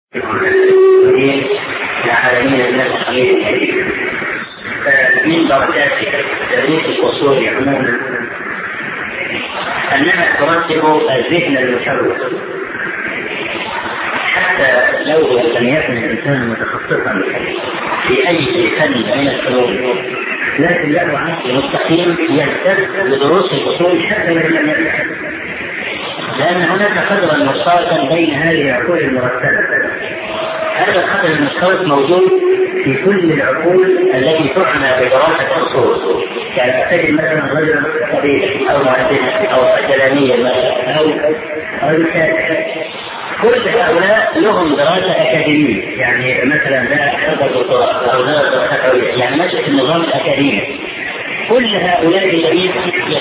العالمين الناس من درجات تدريس الأصول عموما أنها ترتب الذهن المشوش، حتى لو لم يكن الإنسان متخصصا في أي فن من الفنون لكن له عقل مستقيم يلتزم بدروس الأصول حتى لو لم يفهم، لأن هناك قدرا مشتركا بين هذه العقول المرتبة. هذا القدر المشترك موجود في كل العقول التي تعنى بدراسة الأصول، يعني تجد مثلا رجل طبيب أو مهندس أو إعلامي أو كاتب، كل هؤلاء لهم دراسة أكاديمية، يعني مثلا لا حفظ الدكتوراه أو لا دراسة، يعني ماشي في النظام الأكاديمي. كل هؤلاء الذين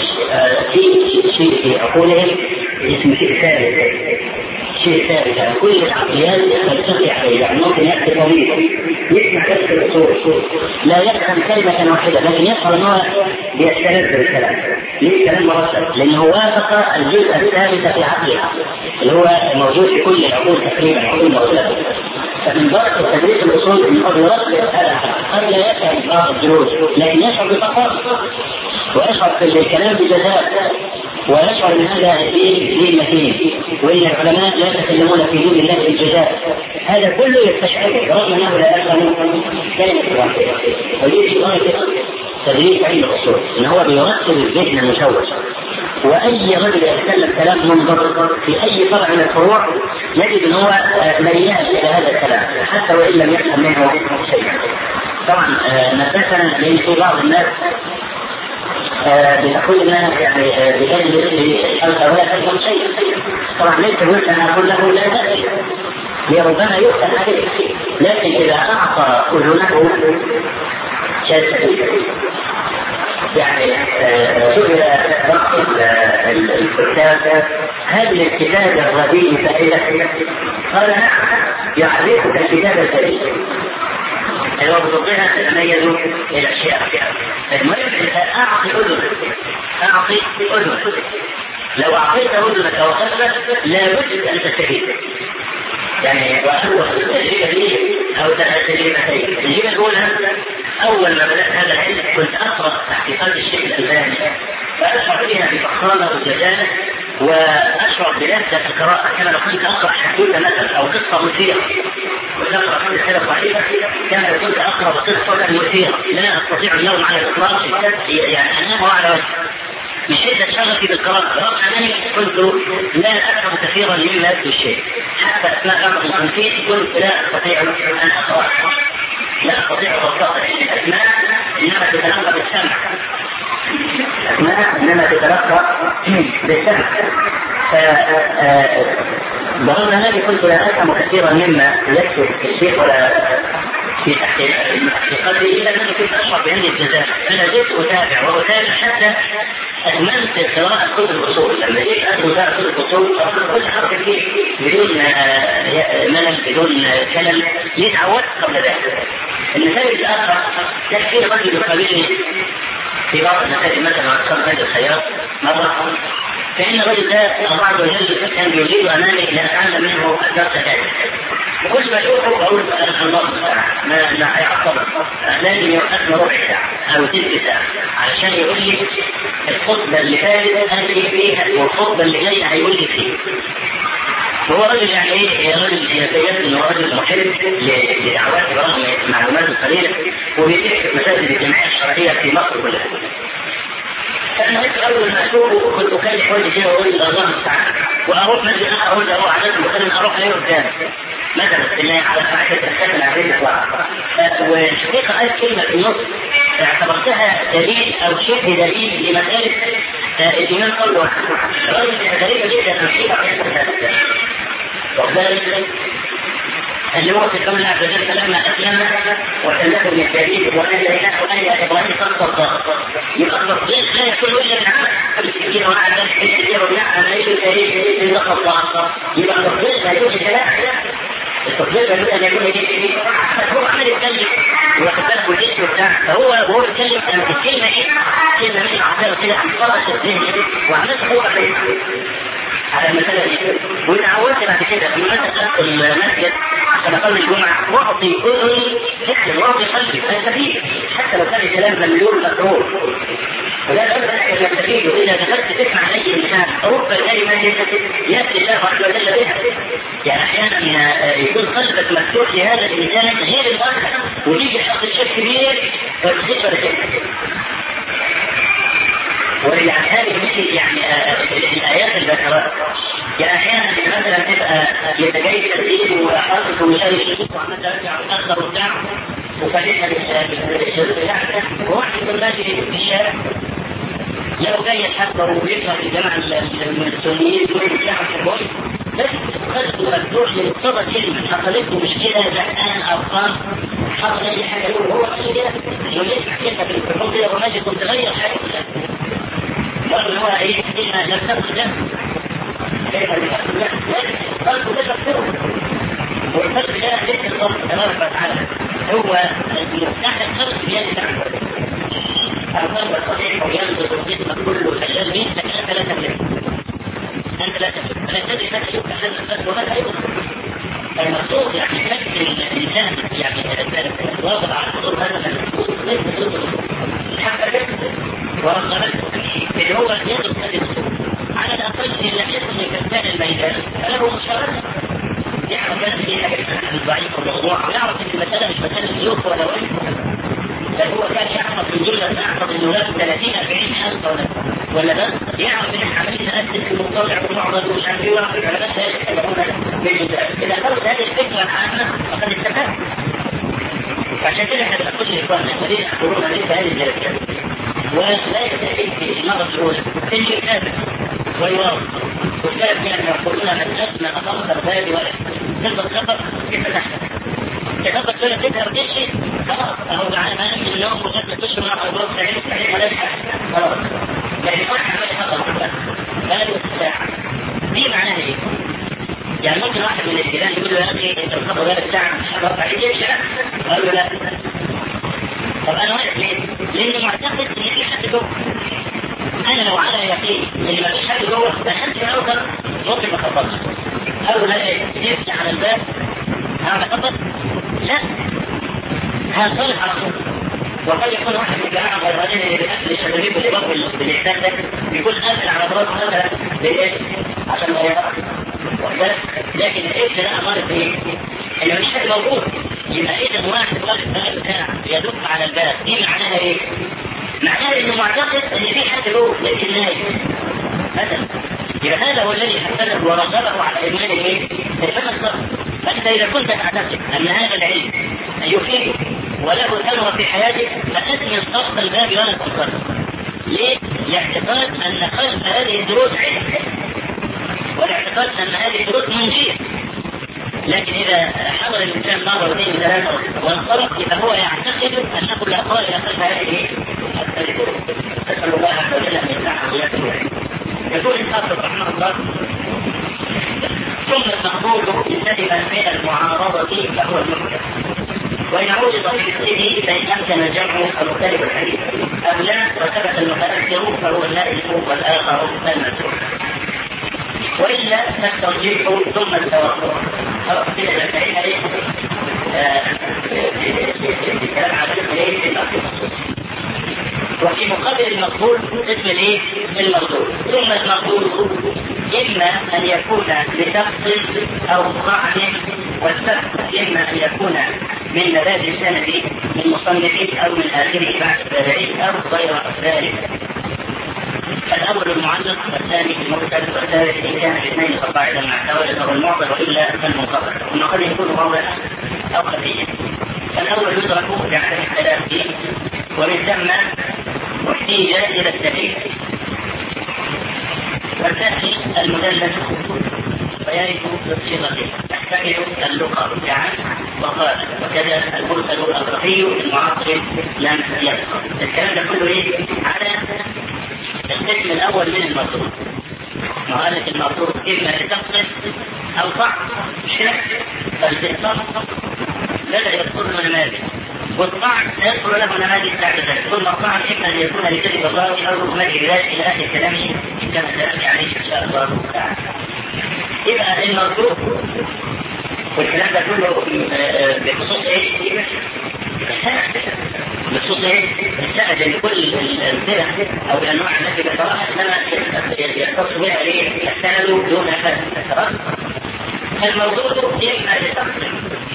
في عقولهم اسم شيء ثابت، يعني كل العقليات تلتقي عليه. يعني ممكن يأتي طبيب يسمع نفس الأصول لا يفهم كلمة واحدة، لكن يفهم أنه بيستند بالكلام. ليه كلام مرتب؟ لأنه وافق الجزء الثالث في عقله اللي هو موجود في كل العقول تقريبا، عقول مرتبة. فمن بركة تدريس الأصول أنه يرتب هذا، قد لا يفهم بعض الدروس لكن يشعر بفقر ويشعر في الكلام بجزاء، ويشعر ان هذا دين متين، وان العلماء لا يتكلمون في دين الله بالجزاء. هذا كله يستشعره رغم انه لا يفهم كلمه واحده. ويجي غايه تدريس علم الاصول ان هو بيرتب الذهن المشوش، واي رجل يتكلم كلام منضبط في اي فرع من الفروع يجد ان هو ميال الى هذا الكلام حتى وان لم يفهم منه شيئا. طبعا نبهنا لان في بعض الناس بتقولنا يعني بجانب الشرط ولا تفهم شيء. طبعا ليس بد ان اقول له لا تأتي، لربما يفتح عليه، لكن اذا اعطى اذنه شيء يعني سئل بعض الكتاب هل الكتاب الرديء فائدة؟ قال نعم، يعرفك الكتاب الجديد الوقت بها تتميز الى الاشياء. المهم اعطي اذنك، لو اعطيت اذنك وقلبك لابد ان تستفيد. يعني واول التجربه لي او تجربتين. التجربه الاولى اول ما بدات هذا العلم كنت اقرا تحقيقات الشيخ الالباني فاشعر بها بفخامه وجلاله واشعر بلذه القراءه كما لو كنت اقرا حدوته مثلا او قصه مثيره، وتقرا حدث صحيحه كما لو كنت اقرا قصه مثيره لا استطيع النوم على الاطلاق، يعني انام على وجهي من شدة شغفي بالقراءة، رغم أنني كنت لا أفهم كثيرا مما يبدو الشيء. حتى أثناء أمر التنفيذ كنت لا أستطيع أن أقرأ، لا أستطيع الرصاص الأسماء إنما تتلقى بالسمع، إنما تتلقى بالسمع. برغم أنني كنت لا أفهم كثيرا مما يكتب الشيخ ولا في تحقيقاتي، إلا أنني كنت أشعر بهذه الجزاء. أنا زلت أتابع حتى أدمنت قراءة كتب الأصول. لما جيت أقرأ كتب الأصول كنت حرف فيه بدون ملل بدون كلل، يتعودت قبل ذلك. المثال الآخر كثير رجل يقابلني في بعض المساجد مثلا وأذكر هذا الخيار مرة، فإن الرجل ده الله عز وجل كان يريد أمامي لأتعلم منه الدرس ذلك. وكل ما أشوفه أقول الله ما هيعصبك، لازم يوقفنا ربع ساعة أو تلت ساعة علشان يقول لي الخطبة اللي فاتت أنت فيها والخطبة اللي جاية هيقول لي فيه. هو رجل يعني ايه، رجل يتجد انه رجل محب لدعوات برغم معلوماته القليلة، وبيتحدث مساجد الجمعية الشرعية في مصر كلها. فأنا أول ما أشوفه كنت أكلم وجهي كده وأقول الله المستعان، وأروح مسجد آخر أقول له عادات مثلا أروح عليه قدام مثلا بالله على صحة السكن عليه الإطلاق. والحقيقة قالت كلمة في النص اعتبرتها دليل أو شبه دليل لمسألة الإيمان قلبه. رجل غريبة جدا نصيبة وذلك اللي هو في قول الله عز وجل فلما أسلم وكلمه من التأليف وأن إله وأن إبراهيم قد صدق. يبقى التصديق لا يكون إلا بالعمل كثير وعلى ذلك كثير وبناء ليس التأليف إلا خطأ. يبقى التصديق لا يكون كلام، التصديق لا يكون هو عمل يتكلم ويتكلم بالاسم وبتاع، فهو يتكلم عن الكلمة كلمة من العقل كده فرق الذهن وعملت قوة على المسألة دي. وتعودت بعد كده لما دخلت المسجد كما قال الجمعة واعطي اذني فكر واعطي قلبي فاستفيد حتى لو كان الكلام مليون مكروه. ولا أبدا أن يستفيد إذا دخلت تسمع أي إنسان رب كلمة يأتي الله عز وجل بها. يعني أحيانا يكون قلبك مفتوح لهذا الإنسان غير الواقع ويجي حق الشيء كبير ويصير ولا شيء. ويعني هذه مثل يعني الآيات البشرة. يعني أحيانا مثلا تبقى يتجيد الدين وحاطط وشيء وعمل ترجع وتأخر وبتاع وفاتحها بالشروط بتاعتها وواحد يكون ماشي في الشارع لو جاي يتحضر ويقرأ في الجامعة السنيين ويرجع الشباب بس قلبه مفتوح لمقتضى كلمة حصلت له مشكلة زهقان أرقام حصل أي حاجة له هو كده يسمع كلمة في الحكم كده وماشي كنت تغير حاجة برضه هو أي كلمة لم تكن له كيف لم تكن له قلبه ده مفتوح والقلب ده ليس الله تبارك وتعالى هو مفتاح القلب بيد الله. القلب الصحيح ينبض الجسم كله الأشياء به لكن أنت لا تملك. أنت لا تملك فلا تدري ماذا يمكن أن القلب وماذا يمكن. المقصود يعني كثر الإنسان يعني واضع على حضور هذا المقصود ليس ضده حتى كثر ورغبته اللي هو يضرب هذه الصورة على الأقل إن لم يكن لكسبان الميدان فله مشاركة يعرف بس في حاجة ضعيف الموضوع ويعرف ان المسألة مش مسألة سلوك ولا وجه بل هو كان يعرف من جملة يعرف انه له 30-40 ألف ولا بس يعرف ان عملية نأسس في المطلع ومعضل ومش عارف ايه ويعرف على بس هذه يتبعون بالجزاء. إذا فرض هذه الفكرة العامة فقد استفاد. فعشان كده احنا بنقول لإخواننا الذين يحضرون مثل هذه الجلسات ولا يستفيد في المرة الأولى تنشي كتابة ويواصل والثالث يعني يقولون من أسمى أخطر ذلك ولا تنبض خطر كيف تحدث تنبض كل تظهر تشي خلاص أهو معنا ما نمشي اليوم وغسل تشي مع أبواب سعيد سعيد ولا يحدث خلاص يعني ما حمل خطر قالوا الساعة دي معناها ايه؟ يعني ممكن واحد من الجيران يقول له يا أخي أنت الخطر غير الساعة مش حضرت عليك يمشي قال له لا. طب أنا واقف ليه؟ لأنه معتقد إن في حد جوه. أنا لو على يقين إن ما فيش حد جوه فأنت أوصل ممكن ما خطرش. قالوا لا يمشي على الباب هذا خطر؟ لا هنصلح على طول. وقد يكون واحد من الجماعة غيرانين اللي بيأكل الشبابيب اللي بقوا بالإحسان ده بيكون قافل على براسه هذا بالإيش عشان ما يقع. لكن الإيش ده أمارة إيه؟ إنه مش حد موجود. يبقى إذا واحد واقف بقاله ساعة يدق على الباب دي معناها إيه؟ معناها إنه معتقد إن في حد جوه لكن نايم مثلا. يبقى هذا هو الذي حسنه ورغبه على إيمان إيه؟ الفهم الصبر. فأنت إذا كنت تعتقد أن هذا العلم يفيدك وله ثمرة في حياتك فأسمن سقف الباب ولا تنصرف. ليه؟ لاعتقاد أن خلف هذه الدروس علم والاعتقاد أن هذه الدروس منجية. لكن إذا حضر الإنسان مرة واثنين وثلاثة وانصرف يبقى هو يعتقد أنه لا قال إلى خلف هذه الدروس. أسأل الله عز وجل أن يفتحه ويأتيه. يقول الحافظ رحمه الله ثم المقبول سلم من المعارضة فهو المحكم وإن عوض في مثله فإن أمكن جمعه فمختلف الحديث أو لا وثبت المتأثر فهو النائل والآخر المسروق وإلا فالترجيح ثم التوقف خلاص كده فإن عليه الكلام على اسم وفي مقابل المقبول اسم الايه؟ المردود. ثم المردود اما ان يكون لشخص او طعن والسبب اما ان يكون من مبادئ السند من مصنفه او من اخره بعد التابعين او غير ذلك. الاول المعلق والثاني المرسل والثالث ان كان الاثنين فقاعدا مع التوالد او المعضل والا فالمنقطع ثم قد يكون واضحا او خفيا. فالاول يدرك بعدم الخلاف فيه ومن ثم احتيج الى الدليل. والثاني المدلس ويرث بصيغته تحتمل اللقاء كعن وقال وكذا المرسل الرخي المعاصر لم يبقى. الكلام ده كله ايه؟ على القسم الاول من المردود. مقالة المردود اما لتقصد او صعب مش كده؟ فالبصر لا يذكر له نماذج والطعن يذكر له نماذج بعد ذلك. ثم الطعن اما ان يكون لكذب الراوي او رغم العلاج الى اخر كلامه كما سياتي عليه ان شاء الله تعالى. يبقى المردود والكلام ده كله بخصوص ايه؟ بخصوص ايه؟ السند لكل الفرق او الانواع التي ذكرها انما يختص بها السند دون هذا. الموضوع اما لسقط،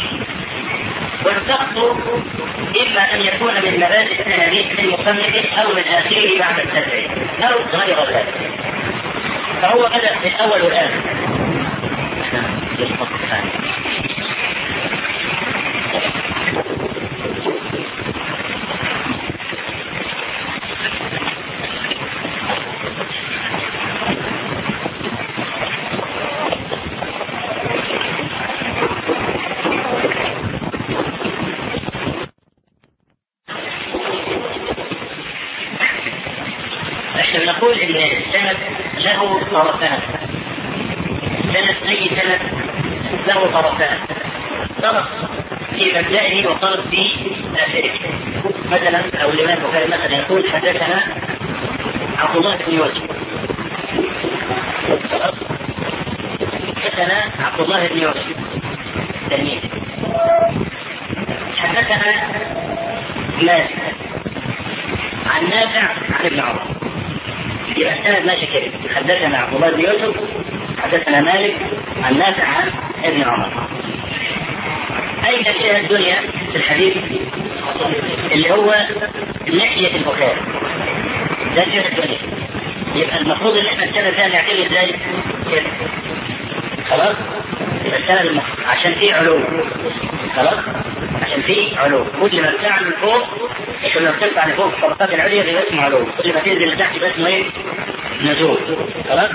والسقط اما ان يكون من مبادئ السنديه المصنف او من اخره بعد التدريب او غير ذلك. فهو بدا من اول والاخر. نقول ان السند له طرفان. سند اي سند له طرفان، طرف في مبدئه وطرف في اخره. مثلا او الامام البخاري مثلا يقول حدثنا عبد الله بن يوسف، حدثنا عبد الله بن يوسف تلميذ، حدثنا مالك عن نافع عن ابن عمر. يبقى السند ماشي كده، حدثنا عبد الله بن يوسف، حدثنا مالك عن نافع عن ابن عمر. اين شيء الدنيا في الحديث اللي هو ناحية البخاري، ده شيء الدنيا. يبقى المفروض ان احنا السند ده نعتمد ازاي كده، خلاص؟ يبقى السند عشان فيه علو، خلاص؟ عشان فيه علو. كل ما بتطلع من فوق، كل ما بتطلع لفوق الطبقات العليا بيبقى اسمه علو، كل ما تنزل لتحت يبقى اسمه ايه؟ نزول، خلاص؟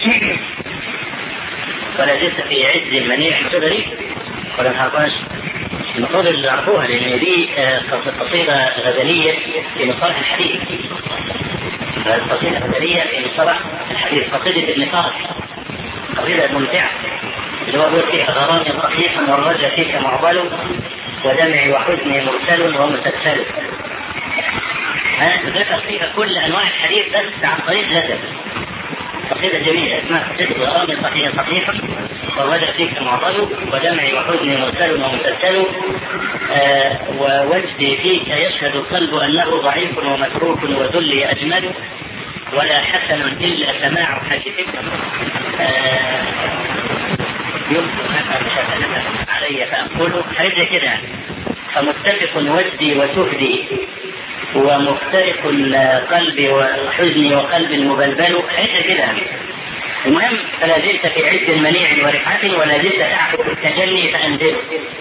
ولا زلت في عز المنيع الصدري ولا نعرفهاش؟ المفروض اللي يعرفوها لان دي قصيدة غزلية في مصطلح الحديث. قصيدة غزلية في مصطلح الحديث، قصيدة ابن فارس، قصيدة ممتعة اللي هو يقول فيها غرامي صحيحا والرجا فيك معضل ودمعي وحزني مرسل ومسلسل. ذكر فيها كل انواع الحديث بس عن طريق غزل. قصيدة جميلة اسمها قصيدة غرامي صحيحا والرجا فيك معضل ودمعي وحزني مرسل ومسلسل ووجدي فيك يشهد القلب انه ضعيف ومتروك وذلي اجمل ولا حسن الا سماع حديثك علي فأقول حاجة كده. فمتفق وجدي وسهدي ومفترق قلبي وحزني وقلبي المبلبل، حاجة كده. المهم فلا زلت في عز منيع ورفعة ولا زلت تعفو التجلي فأنزل.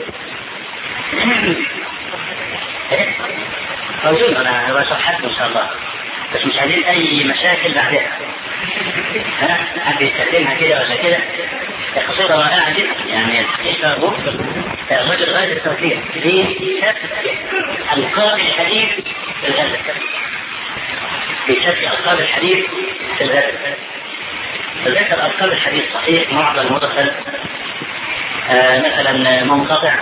موجود أنا بشرحكم إن شاء الله، بس مش عايزين أي مشاكل بعدها. حد يستخدمها كده ولا كده. قصيدة رائعة جدا، يعني الحقيقة مفصل الرجل غاية التوفيق في ألقاب الحديث في الغزل، في شرح ألقاب الحديث في الغزل. فذكر ألقاب الحديث صحيح، معضل، مرسل، مثلا منقطع.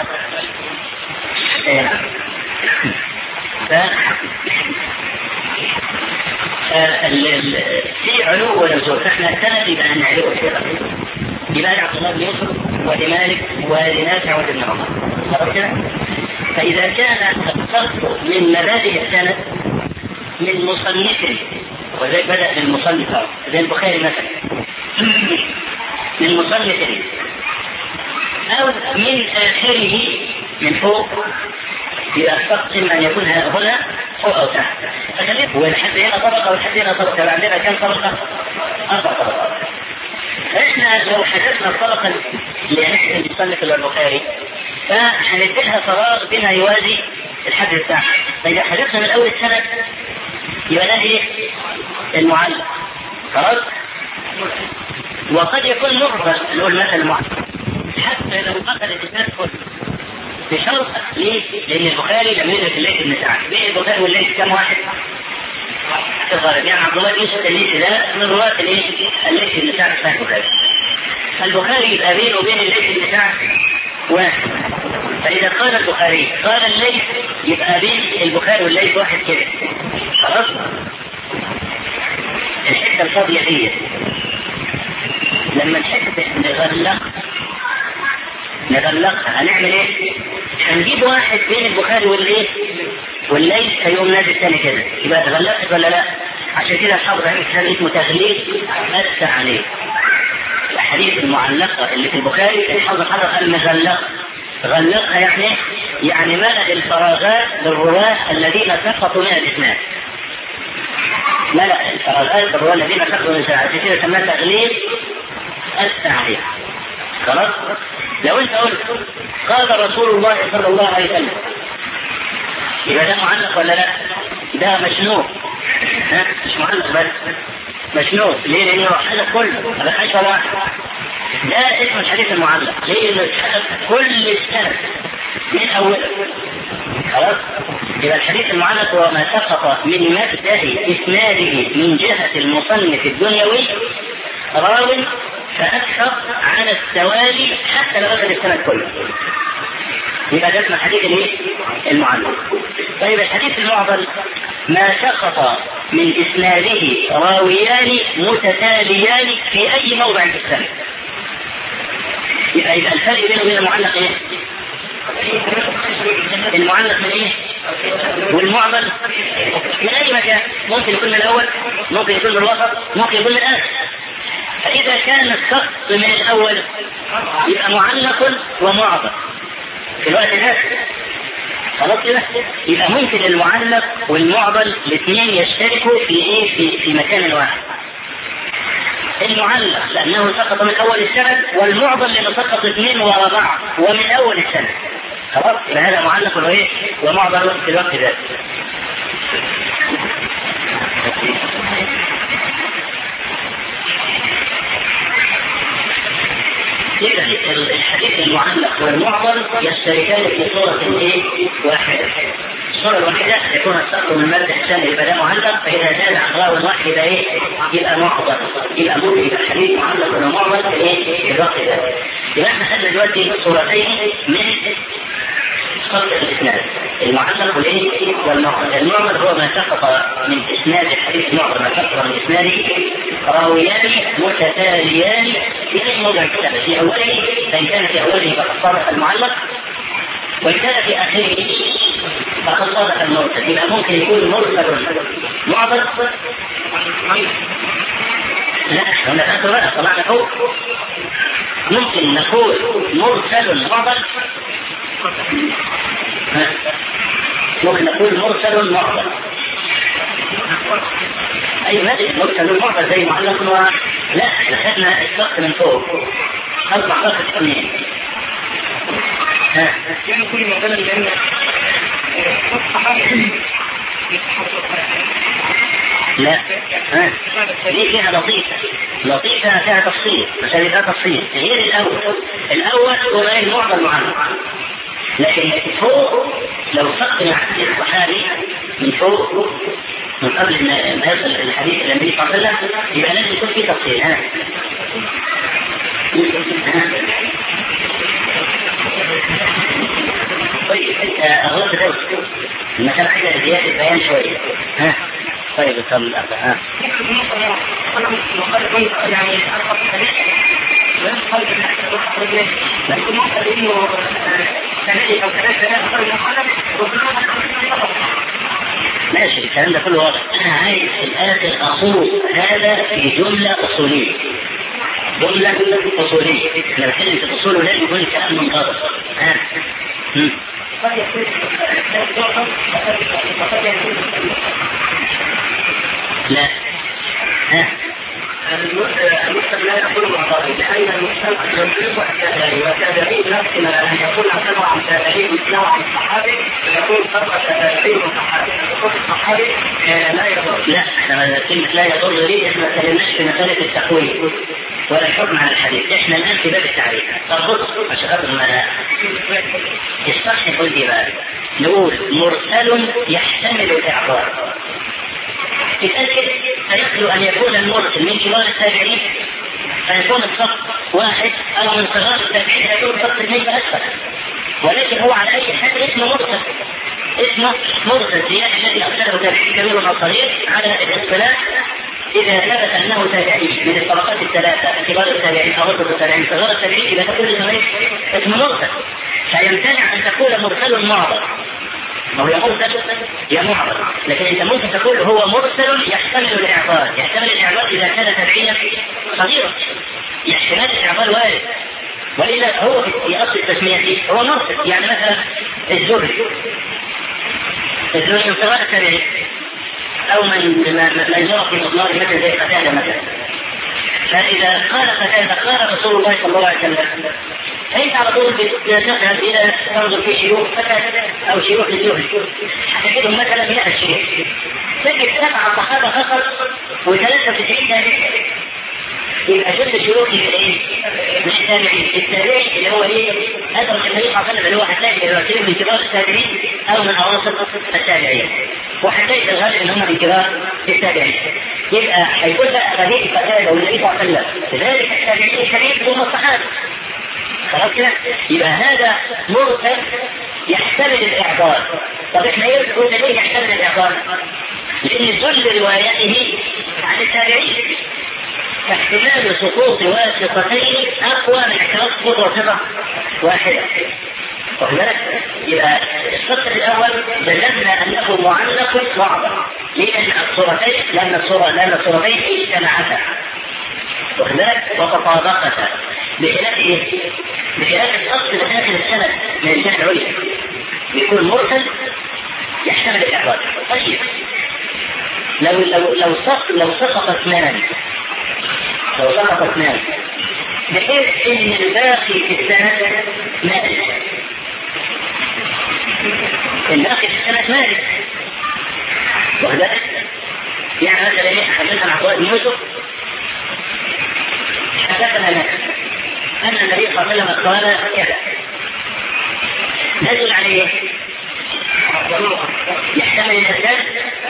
في علو ونزول، فاحنا السند يبقى نعرفه كده. يبقى عبد الله بن يوسف ولمالك ولنافع وابن عمر. فإذا كان الصرف من مبادئ السند من مصنف، وذلك بدأ بالمصنف زي البخاري مثلا، من مصنف أو من آخره من فوق، يبقى الشخص إما أن يكون هنا فوق أو تحت. والحد هنا طبقة والحد هنا طبقة، عندنا كم طبقة؟ 4 طبقات. فإحنا لو حدثنا الطبقة اللي نحن المصنف البخاري فهنديلها فراغ بما يوازي الحد بتاعها. فإذا حدثنا من أول السنة يبقى ده إيه؟ المعلق، خلاص؟ وقد يكون مربط، نقول مثلا المعلق حتى لو أخذ الإسناد كله بشرط. ليه؟ لأن البخاري لم يدرك الليث بن سعد. ليه البخاري والليث كم واحد؟ يعني عبد الله بن يوسف الليث ده من رواة الليث بن سعد في البخاري. البخاري يبقى بينه وبين الليث بن سعد واحد. فإذا قال البخاري قال الليث يبقى بين البخاري والليث واحد كده، خلاص؟ الحتة الفاضية دي لما الحتة نغلق نغلقها. هنعمل ايه؟ هنجيب واحد بين البخاري والليل هيقوم نازل تاني كده، يبقى تغلقت ولا لا؟ عشان كده الحافظ عليه الكتاب اسمه تغليق التعليق. الحديث المعلقة اللي في البخاري الحافظ قال مغلقة. غلقها يعني ملأ الفراغات بالرواة الذين سقطوا من الإسناد. ملأ الفراغات بالرواة الذين سقطوا من الإسناد، عشان كده سماه تغليق التعليق. خلاص؟ لو انت قلت قال رسول الله صلى الله عليه وسلم، يبقى ده معلق ولا لا؟ ده مشنوع. مش معلق بس، مشنوع. ليه؟ لانه حدث كله، هذا حدث واحد. ده اسم الحديث المعلق. ليه؟ لانه حدث كل السند من اوله. خلاص؟ يبقى الحديث المعلق هو ما سقط من مبدأ اسناده من جهة المصنف الدنيوي راو فأكثر على التوالي حتى لو أخذ السند كله. يبقى ده اسم الحديث المعلق. طيب الحديث المعضل ما سقط من إسناده راويان متتاليان في أي موضع في السند. يبقى إذا الفرق بينه وبين المعلق ايه؟ المعلق من ايه؟ والمعضل من أي مكان، ممكن يكون من الأول، ممكن يكون من الوسط، ممكن يكون من الآخر. فإذا كان السقط من الأول يبقى معلق ومعضل في الوقت ده. خلاص كده؟ يبقى ممكن المعلق والمعضل الاثنين يشتركوا في ايه؟ في مكان واحد. المعلق لأنه سقط من أول السند، والمعضل لأنه سقط اثنين ورا بعض ومن أول السند. خلاص؟ يبقى هذا معلق وايه؟ ومعضل في الوقت ذاته. الحديث المعلق والمعضل يشتركان في صورة ايه؟ واحدة. الصورة الواحدة يكون السقط من المادة الثانية يبقى ده معلق، فإذا زاد عن راو واحد يبقى ايه؟ يبقى معضل. يبقى ممكن يبقى الحديث معلق ومعضل في ايه؟ في الوقت ده. يبقى احنا خدنا دلوقتي صورتين من سقط الإسناد، المعلق والايه؟ والمعضل. المعضل هو ما سقط من إسناد الحديث المعضل، ما سقط من إسناده راويان متتاليان في أي موضع الكتاب، في أوله فإن كان في أوله فقد صادق المعلق، وإن كان في آخره فقد صادق المرسل. يبقى ممكن يكون مرسل معضل. لا هنا فاتوا بقى طلعنا فوق. ممكن نقول مرسل معضل، ممكن نقول مرسل معضل. أي مادة مرسل معضل زي معلق لا احنا خدنا السقط من فوق أصبح سقط اثنين. يعني كل معضلة لأن لا دي فيها لطيفة فيها تفصيل، مثلا فيها تفصيل غير الأول هو المعضل معلق. لكن فوق لو سقط الحديث الصحابي من فوق من قبل ما يصل الحديث الى النبي صلى الله عليه وسلم يبقى لازم يكون في تفصيل. طيب أغلط ده المكان حاجة زيادة بيان شوية. طيب الكلام الأربع ماشي الكلام ده كله واضح. أنا عايز في الآخر أصول هذا في جملة أصولية. احنا بنتكلم في الأصول ولازم يكون الكلام منضبط. لا المسلم لا يقول معترض لأن المسلم ينطلق والتابعين نفسنا أن يكون سبع عن تابعين مثله عن الصحابي فيكون سبع تابعين من الصحابي. يكون الصحابي لا يضر. لا احنا كلمة لا يضر ليه؟ احنا ما تكلمناش في مسألة التقويم ولا الحكم على الحديث. احنا الآن في باب التعريف. طب عشان خاطر ما الصح نقول دي بقى نقول مرسل يحتمل الإعطاء. تتأكد فيخلو أن يكون المرسل من كبار التابعين فيكون الصف واحد أو من صغار التابعين فيكون الصف اثنين فأكثر، ولكن هو على أي حال اسمه مرسل زيادة الذي أرسله تابعين كبير أو صغير على الاختلاف إذا ثبت أنه تابعي من الطبقات الثلاثة كبار التابعين أو غرفة التابعين صغار التابعين إذا تكون اسمه مرسل، فيمتنع أن تقول مرسل معضل، ما هو يا مرسل يا معضل، لكن أنت ممكن تقول هو مرسل يحتمل الإعضال. يحتمل الإعضال إذا كان تابعيا صغيرا، احتمال الإعضال وارد، وإلا هو في أصل التسمية هو مرسل. يعني مثلا الزهري من صغار التابعين أو من يرى في مضمار مثل زي قتادة مثلا، فإذا قال قتادة قال رسول الله صلى الله عليه وسلم، أنت على طول تذهب إلى تنظر في شيوخ قتادة أو شيوخ الزهري تجدهم مثلا 100 شيخ، تجد 7 صحابة فقط و93 تابعين. يبقى جزء شيوخي من التابعين، التابعي اللي هو أدرك النبي صلى الله عليه وسلم اللي هو هتلاقي الرسول من كبار التابعين أو من أواسط التابعين، وهتلاقي الغالب إن هم من كبار التابعين. يبقى هيقول بقى غريب قتادة والنبي صلى الله عليه وسلم ذلك التابعين الكبير هم الصحابة، خلاص كده. يبقى هذا مرسل يحتمل الإعضال. طب احنا قلنا ليه يحتمل الإعضال؟ لأن كل روايته عن التابعين، فاحتمال سقوط واسطتين أقوى من احتمال سقوط واسطة واحدة. واخد بالك؟ يبقى الشرط الأول جددنا أنه معلق معضل، لأن الصورتين اجتمعتا، واخد بالك؟ وتطابقتا، بخلاف ايه؟ بخلاف الأصل داخل السند من الجهة العليا بيكون مرسل يحتمل الإعضال. طيب لو سقط اثنان بحيث ان الباقي في السند مالك، وهذا يعني مثلا ايه؟ حدثنا عطاء بن يوسف حدثنا لك ان النبي صلى الله عليه وسلم قال كذا، ندل عليه يحتمل الاسناد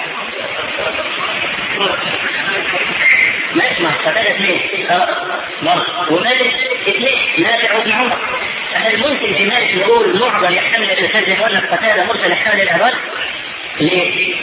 ما اسمه قتادة 2 ومالك 2 نافع وابن عمر. فهل ممكن في مالك نقول معضل يحتمل الاسناد زي ما قلنا قتادة مرسل يحتمل الإعضال؟ ليه؟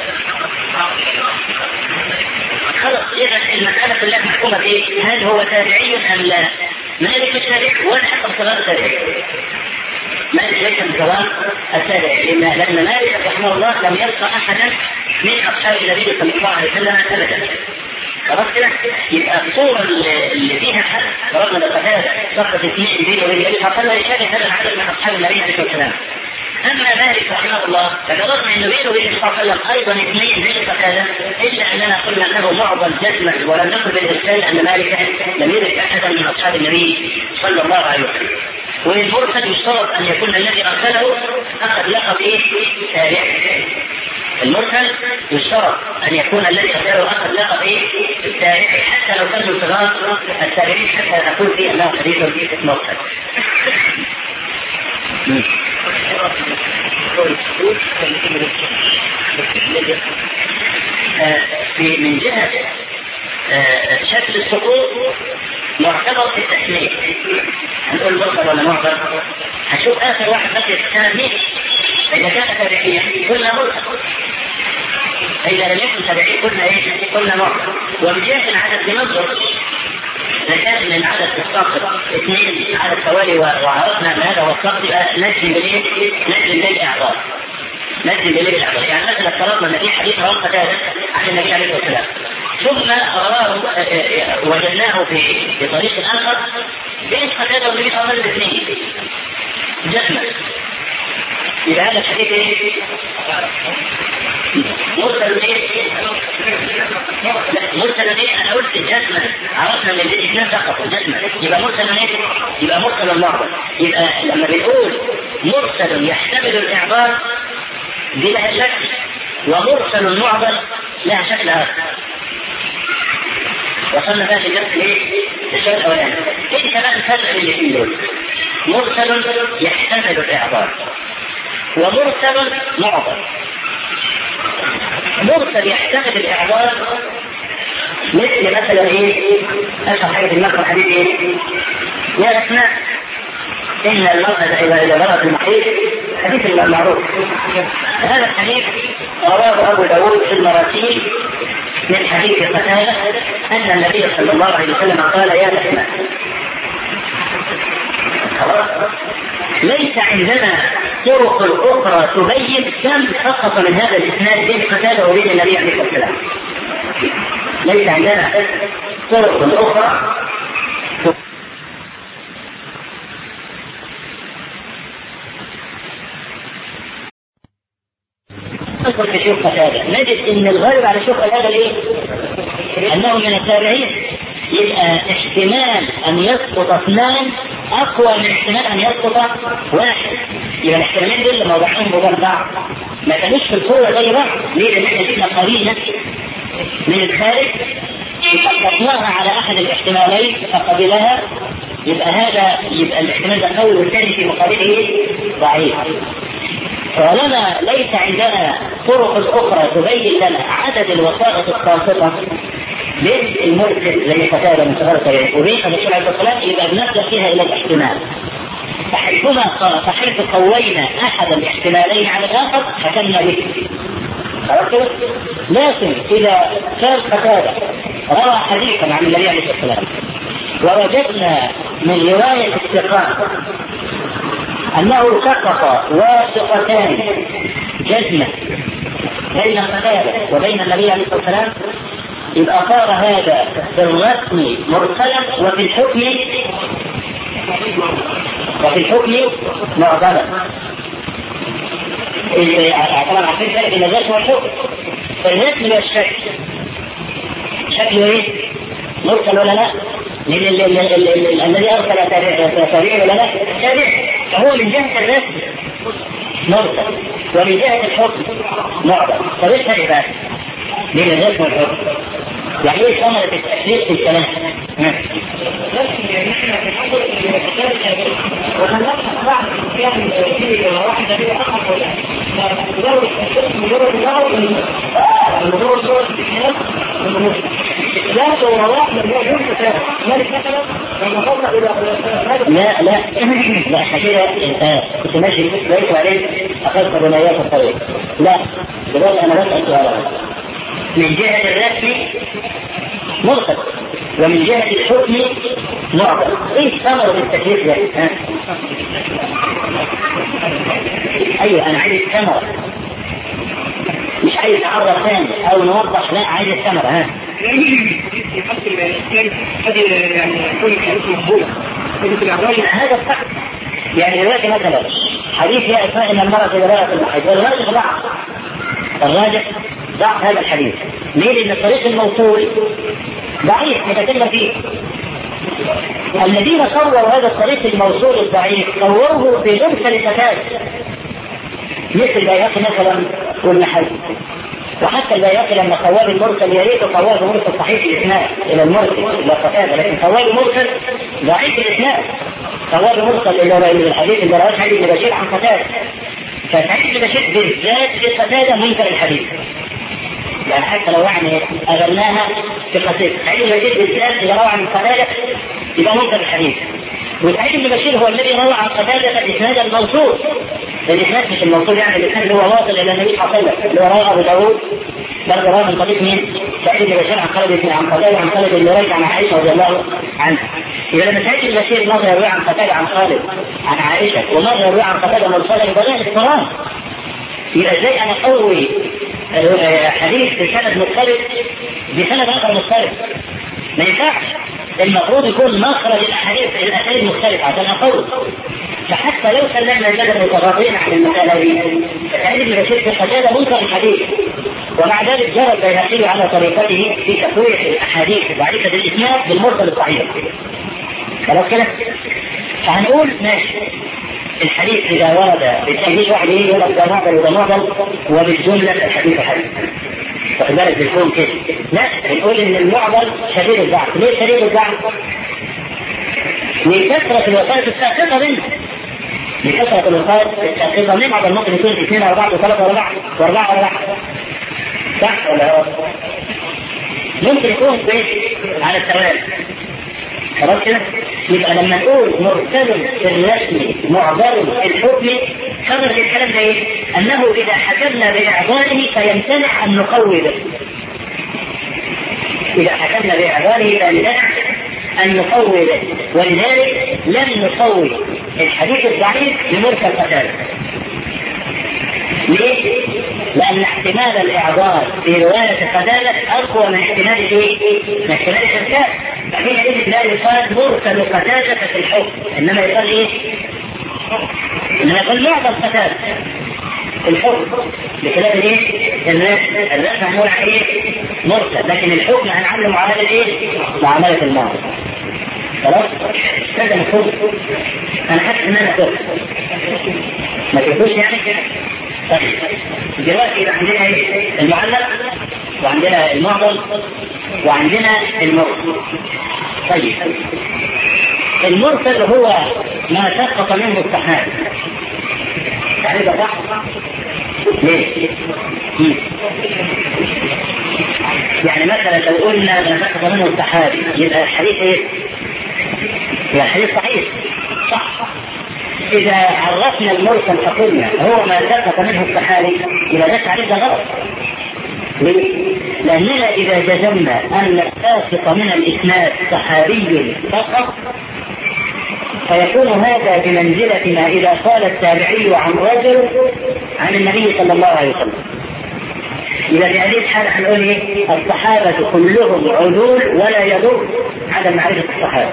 خلاص إذا المسألة كلها محكومة بإيه؟ هل هو تابعي أم لا؟ مالك مش تابعي ولا حتى صغار التابعي. مالك ليس من صغار التابعي، لأن مالك رحمه الله لم يلقى أحدا من أصحاب النبي صلى الله عليه وسلم أبدا. خلاص كده. يبقى الصورة اللي فيها حد رغم القتادة سقط 2 بينه وبين النبي صلى الله عليه وسلم يشابه هذا العدد من أصحاب النبي عليه الصلاة والسلام. أما مالك رحمه الله فبرغم أنه بينه وبين النبي صلى الله عليه وسلم أيضا 2 بين قتادة، إلا أننا قلنا أنه معضل جزما ولم نقل بالإرسال أن مالك لم يدرك أحدا من أصحاب النبي صلى الله عليه وسلم. والمرسل يشترط أن يكون الذي أرسله أخذ لقب تابعي. المرسل يشترط أن يكون الذي أرسله أخذ لقب تابعي حتى لو كان من صغار التابعين، حتى نقول فيه أنه حديث مرسل. من جهة شكل السقوط معتبر في التسمية، هنقول مرسل ولا معتبر؟ هنشوف آخر واحد بقي كان مين. إذا كان تابعيا قلنا مرسل، إذا لم يكن تابعي قلنا معتبر. ومن جهة العدد بننظر إذا كان من عدد الساقط 2 عدد توالي وعرفنا أن هذا هو الساقط، نجزم بالإعضال. يعني مثلا افترضنا أن في حديث رواه قتادة عن النبي عليه الصلاة والسلام، ثم رواه وجدناه في طريق آخر بين قتادة والنبي صلى الله عليه وسلم 2 جسما، إذا هذا الحديث مرسل انا قلت جسما، عرفنا ان الاثنين سقطوا جسما، يبقى مرسل المعضل. يبقى لما بنقول مرسل يحتمل الإعضال دي لها شكل، ومرسل المعضل لها شكل آخر. وصلنا بقى للجزء الشكل الأولاني. ايه كمان الفرق بين الاثنين دول؟ مرسل يحتمل الإعضال ومرسل معضل. مرسل يحتمل الإعضال مثل مثلا أشهر حاجة في المقر حديث يا أسماء إن المرأة إذا بلغت المحيط، حديث المعروف. هذا الحديث رواه أبو داود في المراسيل من حديث قتادة أن النبي صلى الله عليه وسلم قال يا لحمة. ليس عندنا طرق أخرى تبين كم سقط من هذا الإسناد بين قتادة وبين النبي عليه الصلاة والسلام. ليس عندنا طرق أخرى ندخل في شيوخ قتادة نجد ان الغالب على شيوخ قتادة ايه؟ انه من التابعين. يبقى احتمال ان يسقط اثنان اقوى من احتمال ان يسقط واحد. يبقى الاحتمالين دول اللي موضحين بجنب بعض ما كانوش في القوة زي بعض. ليه؟ لان احنا جبنا قرينة من الخارج طبقناها على احد الاحتمالين فقبلها، يبقى هذا يبقى الاحتمال ده قوي والثاني في مقابله ضعيف. طالما ليس عندنا طرق اخرى تبين لنا عدد الوسائط الساقطه بين المرسل زي قتادة من صغار التابعين وبين الرسول عليه الصلاه والسلام، يبقى بنبدا فيها الى الاحتمال. فحيث قوينا احد الاحتمالين على الاخر حكمنا به. خلاص كده؟ لكن اذا كان قتادة روى حديثا عن النبي عليه الصلاه والسلام ووجدنا من روايه الثقات أنه سقط واثقتان جزمة بين قتادة وبين النبي عليه الصلاة والسلام، يبقى صار هذا في الرسم مرسلا وفي الحكم معضلا. طبعا عشان ذلك إلى ذلك هو الحكم. فالرسم له الشكل شكله إيه؟ مرسل ولا لا؟ الذي أرسل تابعي ولا لا؟ تابعي. فهو من جهة الرسم مرسل ومن جهة الحكم معضل. طب ايش الفرق بقى بين الرسم والحكم؟ يعني ايه ثمرة التأثير في الكلام؟ لا حكينا كنت ماشي لقيت وبعدين اخذت بنايات الطريق. لا دلوقتي انا بسأل سؤال. من جهة الرسم مرتب ومن جهة الحكم معضل. ايه ثمرة التكليف ده؟ ايوه انا عايز الثمرة مش عايز اعرف ثاني او نوضح، لا عايز الثمرة. هذا الصح. يعني دلوقتي مثلا حديث يا اسماء ان المرأة في براءة المحيط والراجح ضعف. الراجح ضعف هذا الحديث. ليه؟ لان الطريق الموصول ضعيف متكلم فيه. الذين صوروا هذا الطريق الموصول الضعيف صوروه في مرسل قتادة مثل البيهقي مثلا والنحل. وحتى البيهقي لما قواه المرسل يا ريت قواه مرسل صحيح الاسناد الى المرسل الى قتادة، لكن قواه مرسل ضعيف الاسناد. قواه مرسل الى الحديث اللي رواه سعيد بن بشير عن قتادة. فسعيد بن بشير بالذات في قتادة منكر الحديث. يعني حتى لو يعني أغلناها في قتادة، سعيد بن بشير بالذات إذا روى عن قتادة يبقى منكر الحديث. وسعيد بن بشير هو الذي روى عن قتادة الإسناد الموصول. الإسناد مش الموصول يعني الإسناد اللي هو واصل إلى النبي صلى الله عليه وسلم اللي هو رواه أبو داوود برضه رواه من طريق مين؟ سعيد بن بشير عن خالد عن قتادة عن خالد بن ريث عن عائشة رضي الله عنها. إذا لما سعيد بن بشير مرة يروي عن قتادة عن خالد عن عائشة ومرة يروي عن قتادة مرسلا يبقى ده اضطراب. يبقى ازاي انا اقوي حديث بسند مختلف بسند اخر مختلف؟ ما ينفعش. المفروض يكون مخرج الاساليب مختلفه عشان اقوي. فحتى لو سلمنا الجدل متغاضين عن المساله دي فسعيد بن بشير في قتادة منكر الحديث، ومع ذلك جرى البيهقي على طريقته في تقوية الاحاديث ضعيفة الاسناد بالمرسل الصحيح. خلاص كده؟ فهنقول ماشي الحديث إذا ورد بالتهديد واحد يقول لك ده معضل وده معضل وبالجملة الحديث حديث. واخد بالك بالكون كده؟ لا بنقول إن المعضل شديد الضعف. ليه شديد الضعف؟ لكثرة الوسائط الساقطة منه. لكثرة الوسائط الساقطة منه. معضل ممكن يكون 2 أو 4 و3 و4 و4 صح ولا هو؟ ممكن يكون بيت على التوالي. خلاص كده؟ يبقى لما نقول مرسل في الرسم معضل في الحكم ثمرة الكلام ده ايه؟ انه اذا حكمنا باعضاله فيمتنع ان نقوي به. إذا حكمنا بإعذاره فلا أن نقوي به، ولذلك لم نقوي الحديث الضعيف بمرسل قتادة. ليه؟ لأن احتمال الإعذار في رواية قتادة أقوى من احتمال من احتمال الشركات، فحينئذ لا يقال مرسل قتادة في الحكم، إنما يقال إنما يقال معظم قتادة في الحكم، بخلاف الناس معمول عن مرسل، لكن الحكم هنعمل معاملة معاملة المعظم. خلاص؟ هذا مفهوم. أنا حاسس إن أنا أقول ما تقولش يعني. طيب دلوقتي عندنا المعلق وعندنا المعضل وعندنا المرسل. طيب المرسل هو ما سقط منه الصحابي. تعريف صح؟ ليه؟ يعني مثلا لو قلنا ما سقط منه الصحابي يبقى الحديث يبقى الحديث صحيح صح. إذا عرفنا المرسل فقلنا هو ما سقط منه الصحابي يبقى ده تعريف غلط. ليه؟ لأننا إذا جزمنا أن الساقط من الإسناد صحابي فقط فيكون هذا بمنزلة ما إذا قال التابعي عن رجل عن النبي صلى الله عليه وسلم. إذا في هذه الحالة هنقول الصحابة كلهم عدول ولا يضر عدم معرفة الصحابة.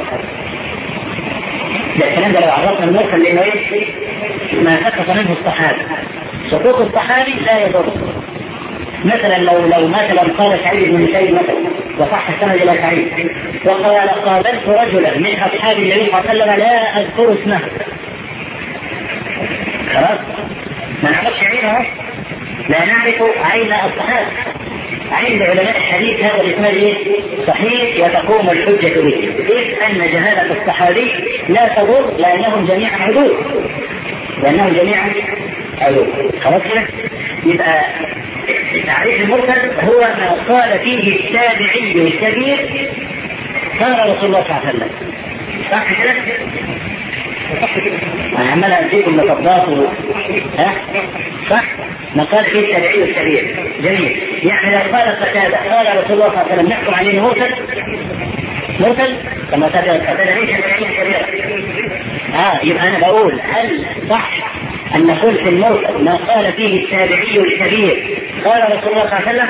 ده الكلام ده لو عرفنا المرسل لأنه ما سقط منه الصحابة. سقوط الصحابي لا يضر. مثلا لو مثلا قال سعيد بن المسيب مثلا وصح السند الى سعيد وقال قابلت رجلا من اصحاب النبي صلى الله عليه وسلم لا اذكر اسمه، خلاص ما نعرفش عينه، لا نعرف عين الصحابه. عند علماء الحديث هذا الاسناد صحيح وتقوم الحجه به، إذ ان جهاله الصحابي لا تضر لانهم جميعا عدول، خلاص كده. يبقى تعريف المرسل هو ما قال فيه التابعي الكبير قال رسول الله صلى الله عليه وسلم. صح كده؟ أنا عمال أديكم مطبات صح؟ ما قال فيه التابعي الكبير. جميل. يعني لو قال قتادة قال رسول الله صلى الله عليه وسلم نحكم عليه مرسل كما قتادة ليس تابعي كبير. يبقى أنا بقول هل صح أن نقول في المرسل ما قال فيه التابعي الكبير قال رسول الله صلى الله عليه وسلم؟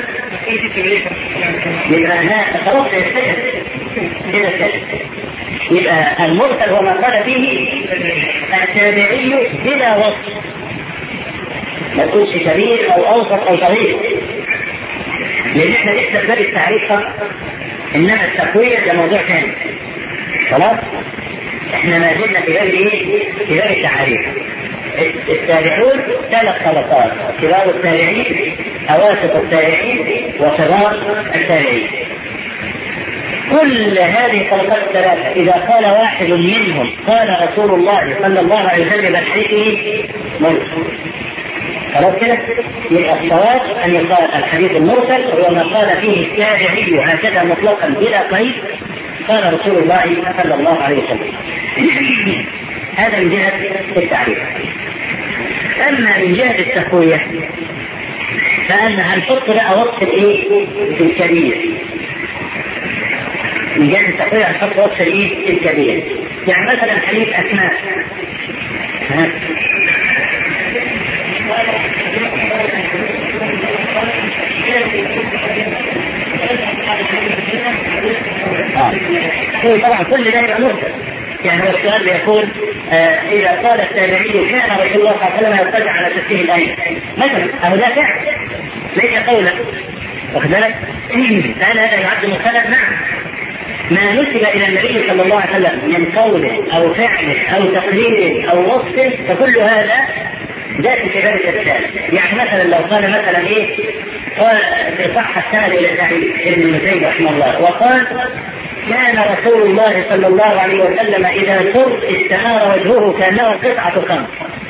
يبقى خلاص يبقى المرسل هو ما قال فيه التابعي بلا وصف، ما تقولش كبير أو أوسط أو صغير، لأن احنا لسه باب التعريف فقط، إنما التقوية ده موضوع ثاني. خلاص؟ احنا ما زلنا في باب التعريف. التابعون 3 طبقات: كبار التابعين، أواسط التابعين، وصغار التابعين. كل هذه الطبقات 3 إذا قال واحد منهم قال رسول الله صلى الله عليه وسلم الحديث مرسل. خلاص كده؟ يبقى الصواب أن يقال الحديث المرسل هو ما قال فيه التابعي هكذا مطلقا بلا قيد قال رسول الله صلى الله عليه وسلم. هذا من جهة التعريف. أما من جهة التقوية فأن هنحط بقى وصف في الكبير. من جهة التقوية هنحط وصف الكبير. يعني مثلا حديث أسماء طبعا كل ده يبقى مرسل. يعني هو السؤال بيكون إذا قال التابعي كان رسول الله صلى الله عليه وسلم يرتجع على تفسير الآية مثلا، أو ده فعل ليس قولا، واخد بالك؟ فهل هذا يعد مرسلا؟ نعم. ما نسب إلى النبي صلى الله عليه وسلم من قول أو فعل أو تقرير أو وصف فكل هذا ذات كبار الإرسال. يعني مثلا لو قال مثلا قال صح السند إلى سعيد بن المسيب رحمه الله وقال كان رسول الله صلى الله عليه وسلم إذا سر استنار وجهه كأنه قطعة خمر.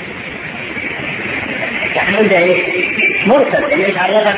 يعني نقول ده مرسل، يعني يتعرضك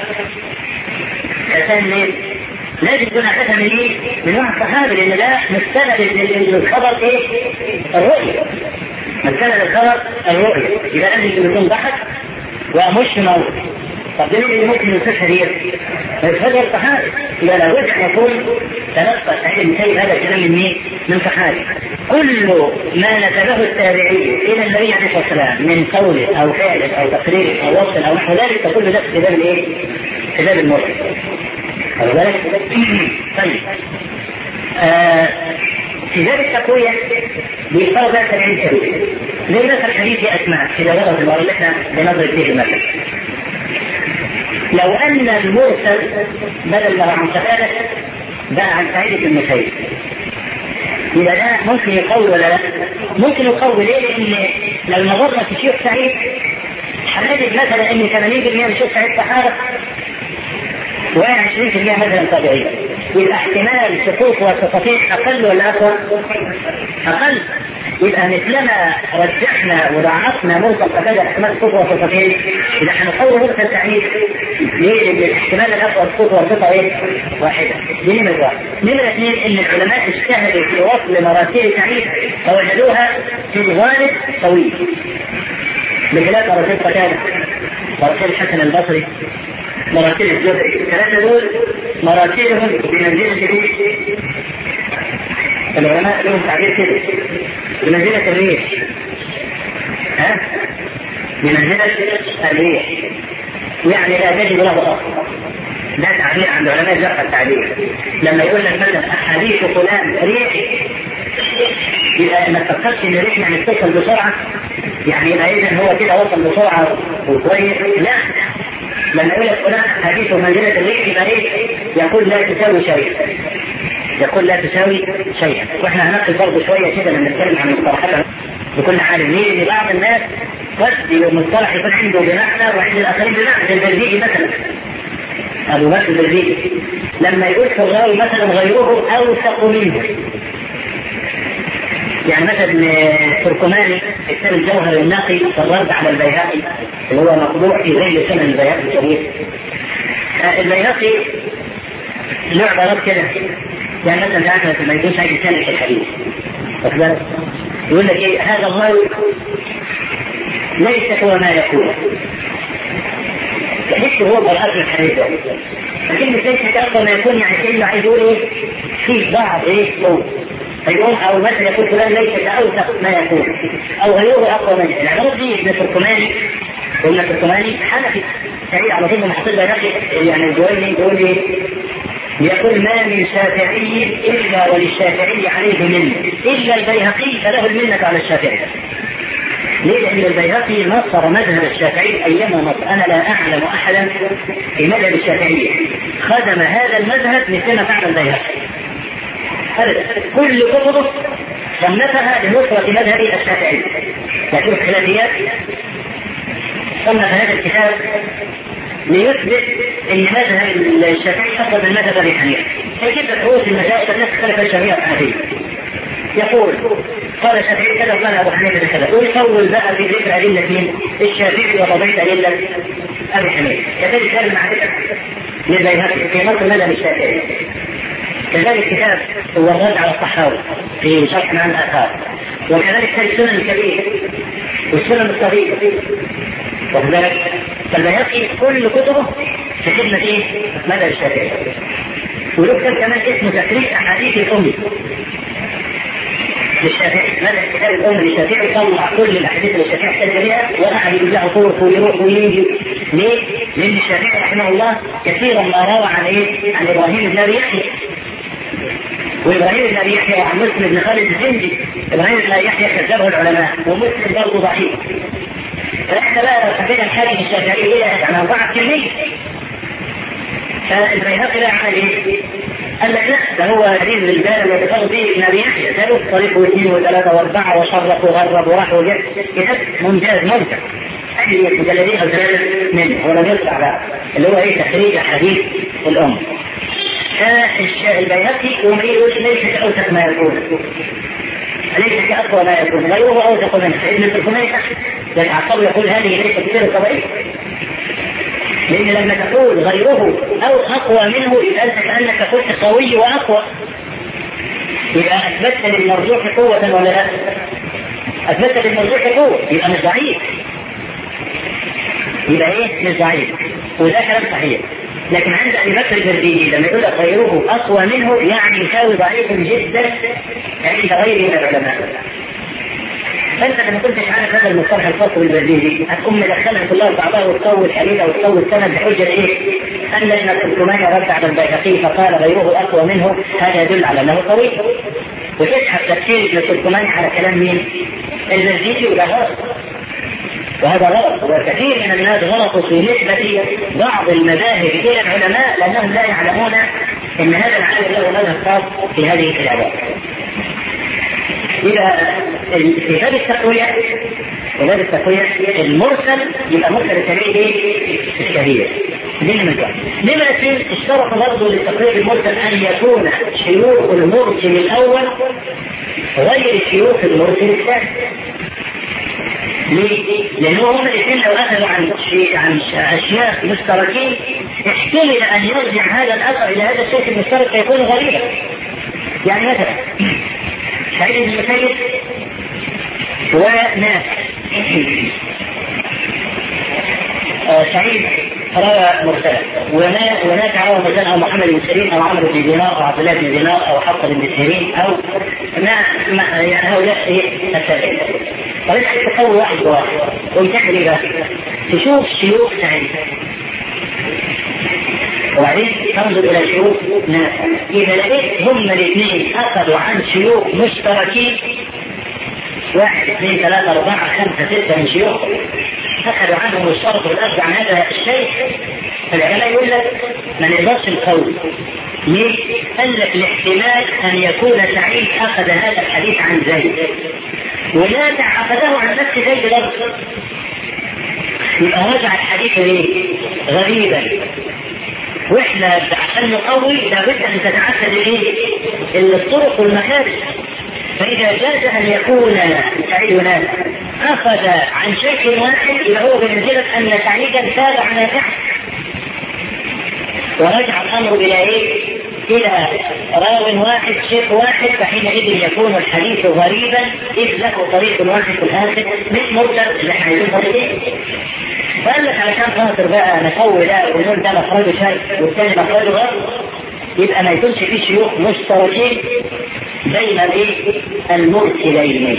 كسان لازم يكون أساسا من واحد صحابي، لأن ده مستند للخبر الرؤية، مستند الخبر الرؤية. إذا لازم يكون ضحك ومش موت. طب ده اللي ممكن يفسر الصحابي إذا لابد أن يكون تلقى سعيد المسيب هذا الكلام من مين؟ من صحابي. كل ما نسبه التابعي إلى النبي عليه الصلاة والسلام من قول أو فعل أو تقرير أو وصف أو نحو ذلك فكل ده في باب الإيه؟ في باب المرسل. طيب في باب التقوية بيختار بقى تابعين كبير زي مثلا حديث أسماء إذا ورد المرة اللي احنا بنضرب فيه المثل. لو أن المرسل بدل ما عن قتادة بقى عن سعيد بن المسيب يبقى ده ممكن يقول ولا لا؟ ممكن يقول. ليه؟ لأن لو نظرنا في شيخ سعيد هنجد مثلا أن 80% من شيخ سعيد صحابة و20% مثلا تابعين. يبقى احتمال سقوط وسقطين أقل ولا أقل؟ أقل. يبقى مثلما رجحنا وضعفنا مرسل قتادة احتمال سقوط وسقطين إذا هنقول مرسل سعيد ليه؟ الاحتمال الأقوى سقوط وسقطة إيه؟ واحدة. دي نمرة واحد. نمرة اثنين إن العلماء اجتهدوا في وصل مراسيل سعيد فوجدوها في غالب طويل بخلاف مراسيل قتادة، مراسيل الحسن البصري، مراسيل الزهري. الثلاثة دول مراسيلهم بمنزلة العلماء لهم تعبير كده بمنزلة الريح. بمنزلة الريح يعني لا تجد له أصل. ده تعبير عند علماء جرح التعبير. لما يقول لك مثلا أحاديث فلان ريح يبقى ما تفكرش ان الريح يعني توصل بسرعة يعني يبقى إذا هو كده وصل بسرعة وكويس. لا، لما يقول لك فلان حديث منزلة الريح يبقى ايه؟ يقول لا تساوي شيئا. يقول لا تساوي شيئا. واحنا هنقل برضه شوية كده لما نتكلم عن المصطلحات بكل حال. ليه؟ ان بعض الناس قد المصطلح يكون عنده بمعنى وعند الاخرين بمعنى. البلديجي مثلا ابو بكر البلديجي لما يقول في الراوي مثلا غيره اوثق منه، يعني مثلا تركماني كتاب الجوهر النقي في الرد على البيهقي اللي هو مطبوع في ذيل سنن البيهقي الشريف. البيهقي له عبارات كده يعني مثلا تعرف لما يكون شيء كان في الحديث يقول لك ايه؟ هذا الراوي ليس هو ما يقول. تحس هو بالأصل الحديث لكن ليس كأكثر ما يكون يعني كله عايز يقول ايه؟ في بعض ايه صوت فيقول او مثلا يقول فلان ليس كأوثق ما يقول او غيره اقوى منه. العبارات دي ابن تركماني وابن تركماني حنفي سعيد على طول محصل بينقي يعني الجويني يقول لي يقول ما من شافعي الا وللشافعي عليه منه الا البيهقي فله المنة على الشافعي. ليه؟ لأن البيهقي نصر مذهب الشافعي أيما نصر. أنا لا أعلم أحدا في مذهب الشافعية خدم هذا المذهب مثل ما فعل البيهقي. كل كتبه صنفها لنصرة مذهب الشافعي. لكن الخلافيات صنف هذا الكتاب ليثبت أن مذهب الشافعي أفضل من مذهب أبي حنيفة. فكيف تقول المذاهب التي اختلف الشافعية الحنفية؟ يقول قال الشافعي كذا وقال ابو حنيفه كذا ويطول بقى في ذكر ادله مين؟ الشافعي وتضعيف ادله ابي حنيفه. كذلك هذا المعرفه للبيهقي في نص مذهب الشافعي. كذلك كتاب هو الرد على الصحاوي في شرح معنى الاثار. وكذلك السنن الكبير والسنن الصغير. وكذلك فالبيهقي كل كتبه في خدمه ايه؟ مذهب الشافعي. ويكتب كمان اسمه تفريق احاديث الامه للشافعي. ماذا كتاب الأم للشافعي طلع كل الأحاديث اللي الشافعي احتج بها وقعد يجزع طرق ويروح ويجي. ليه؟ لأن الشافعي رحمه الله كثيرا ما روى عن إيه؟ عن إبراهيم بن أبي يحيى. وإبراهيم بن أبي يحيى وعن مسلم بن خالد الزنجي. إبراهيم بن أبي يحيى كذبه العلماء ومسلم برضه ضعيف. فإحنا بقى لو حبينا الحاكم الشافعي إلى عن 4%. فالبيهقي لا عمل إيه؟ قال لك لا ده هو حديث بالبال يتفرد به ابن ابي يحيى ثالث طريق واثنين وثلاثه واربعه وشرق وغرب وراح وجد كتاب ممتاز ممتع. هذه مجلدين او ثلاثه منه ولم يطلع بقى اللي هو ايه؟ تخريج حديث الام. البيهقي يقول ليس كأوثق ما يكون ليس كأقوى ما يكون غيره اوثق منه. ابن التركماني يتعصب يقول هذه ليست كثير طبيعي. لأن لما تقول غيره أو أقوى منه يبقى أنت كأنك قلت قوي وأقوى. يبقى أثبتت للمرجوح قوة ولا لا؟ أثبتت للمرجوح قوة يبقى مش ضعيف. يبقى إيه؟ مش ضعيف. وده كلام صحيح. لكن عند ابي بكر البرديجي لما يقول غيره اقوى منه يعني يساوي ضعيف جدا عند غيره من العلماء. فانت لما كنتش عارف هذا المصطلح الخاص بالبرديجي هتقوم مدخلها كلها بعضها وتطول حديث او تطول سند بحجه ايه؟ ان ابن التركماني رد على البيهقي فقال غيره اقوى منه، هذا يدل على انه قوي. وتسحب تفسير ابن التركماني على كلام مين؟ البرديجي، وده غلط. وهذا غلط، وكثير من الناس غلطوا في نسبة بعض المذاهب إلى العلماء لأنهم لا يعلمون أن هذا العالم له مذهب خاص في هذه العبارة. إذا في باب التقوية المرسل يبقى مرسل التابعي الشهير. نمرة 2 اشترط برضه للتقوية المرسل أن يكون شيوخ المرسل الأول غير شيوخ المرسل الثاني. ليه؟ لأنه هم الاثنين لو أخذوا عن أشياء مشتركين احتمل أن يرجع هذا الأثر إلى هذا الشيء المشترك فيكون غريبا. يعني مثلا سعيد بن المسيب وناس سعيد روى مرسلا وناس روى مرسلا او محمد بن سيرين او عمرو بن دينار او عبد الله بن دينار او حفص بن سيرين او يعني هؤلاء التابعين. طيب تسوي واحد وتعمل ايه بقى؟ تشوف شيوخ سعيد وبعدين تنظر الى شيوخ ناس. اذا لقيت هم الاثنين اخذوا عن شيوخ مشتركين 1 2 3 4 5 6 من شيوخ اخذوا عنهم واشترطوا الاخذ عن هذا الشيء، فالعلماء يقول لك ما نقدرش نقول. ليه؟ قال لك الاحتمال ان يكون سعيد اخذ هذا الحديث عن زيد ونافع اخذه عن نفس زيد برضه، يبقى رجع الحديث ايه؟ غريبا. واحنا عشان نقوي لابد ان تتعدد الايه؟ الطرق والمخارج. فاذا جاز ان يكون سعيد نافع اخذ عن شيء واحد يبقى هو بمنزله ان سعيدا تابع نافعا، ورجع الامر الى ايه؟ الى راو واحد شيخ واحد، فحينئذ يكون الحديث غريبا اذ له طريق واحد في الاخر مش مرسل اللي احنا عايزين طريقين. فقال لك علشان خاطر بقى نقوي ده ونقول ده مخرجه شرق والثاني مخرجه غرب، يبقى ما يكونش فيه شيوخ مشتركين بين الايه؟ المرسلين.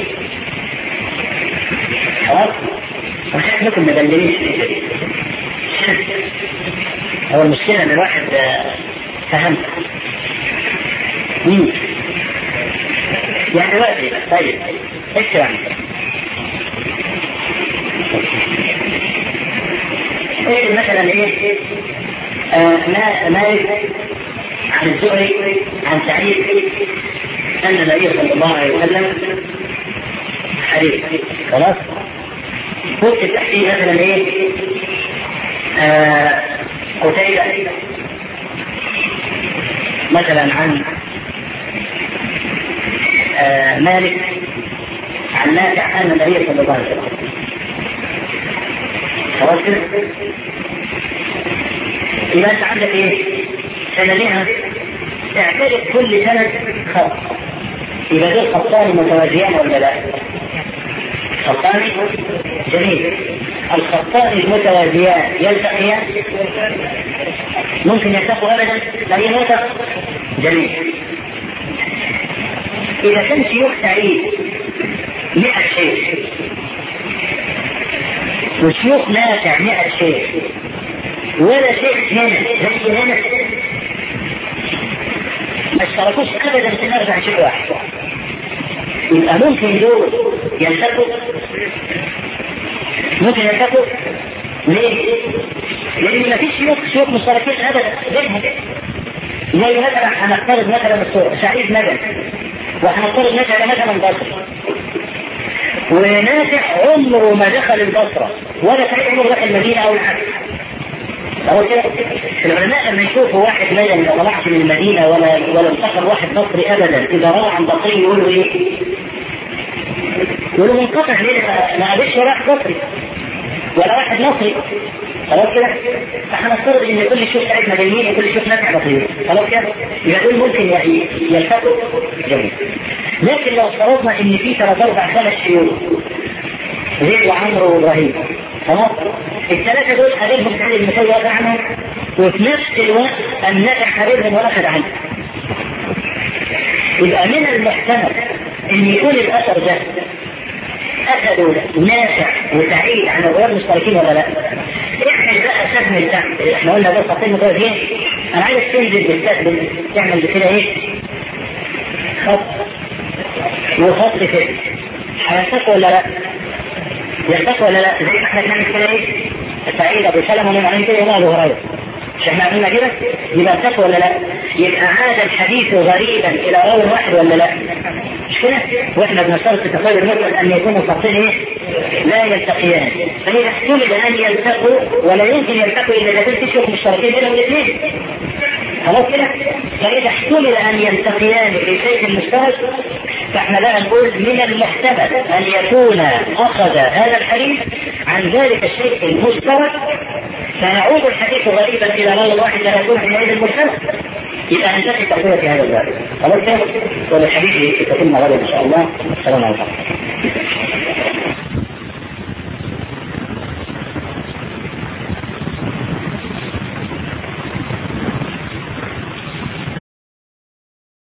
خلاص؟ عشان ممكن مبلغين في هو المشكلة ان الواحد فهم يعني وقتي. طيب اكتب ايه مثلا ايه مالك عن الزهري عن سعيد ان النبي صلى الله عليه وسلم حديث. خلاص ممكن تحكي مثلا ايه قتيبة مثلا عن مالك عن نافع ان النبي صلى الله عليه وسلم. خلاص كده يبقى انت عندك ايه؟ سندها اعترف كل سند خط. يبقى دول خطان متوازيان ولا لا؟ خطان جميل. الخطان المتوازيان يلتقيان؟ ممكن يلتقوا ابدا؟ لا يلتقوا. جميل. اذا كان شيوخ سعيد 100 شيخ وشيوخ نافع 100 شيخ ولا شيخ هنا زي هنا ما اشتركوش ابدا في نرجع شيء واحد، يبقى ممكن دول يلتقوا. ممكن يلتقوا ليه؟ لان ما فيش شيوخ مشتركين ابدا بينهم. زي مثلا هنفترض مثلا سعيد مدن وهنفترض مثلا بصري ونافع عمره ما دخل البصره ولا سعيد عمره دخل المدينه او العكس. أو كده العلماء لما يشوفوا واحد مدني ما طلعش من المدينه ولا انتقل واحد بصري ابدا، اذا روى عن بصري يقولوا ايه؟ يقولوا منقطع. ليه؟ ما قابلش واحد بصري ولا واحد مصري. خلاص كده فهنفترض ان كل شيوخ سعيد مدنيين وكل شيوخ نافع بصري. خلاص كده يبقى دول ممكن يلتقوا. جميل. لكن لو افترضنا ان في 3 4 5 شيوخ زيد وعمرو وابراهيم، خلاص الثلاثه دول قابلهم سعيد المسيب عنهم وفي نفس الوقت النافع بينهم واخذ عنه. يبقى من المحتمل ان يكون الاثر ده اخذوا نافع وسعيد عن الغير مشتركين ولا لا؟ احنا بقى سهم الدعم، احنا قلنا ده خطين متوازيين، انا عايز تنزل بالسهم تعمل كده ايه؟ خط وخط كده، هيلتقوا ولا لا؟ يلتقوا ولا لا؟ زي ما احنا بنعمل كده ايه؟ سعيد ابو سلمة ومن عمل كده يوم ابو هريره، مش احنا عملنا كده؟ يبقى التقوى ولا لا؟ يبقى عاد الحديث غريبا الى راوي واحد ولا لا؟ مش كده؟ واحنا بنشترط في تقويم المسلم ان يكونوا خطين ايه؟ لا يلتقيان، فاذا احتمل ان يلتقوا ولا يمكن يلتقوا الا اذا كنت تشوف مشتركين بينهم الاثنين. خلاص كده؟ فاذا احتمل ان يلتقيان في شيء مشترك فاحنا بقى نقول من المحتمل ان يكون اخذ هذا الحديث عن ذلك الشيء المشترك، فيعود الحديث غريبا الى راوي واحد لا يكون حينئذ المشترك. يبقى ننتهي تقوية هذا الباب. خلاص كده؟ والحديث يتم غدا ان شاء الله. السلام عليكم.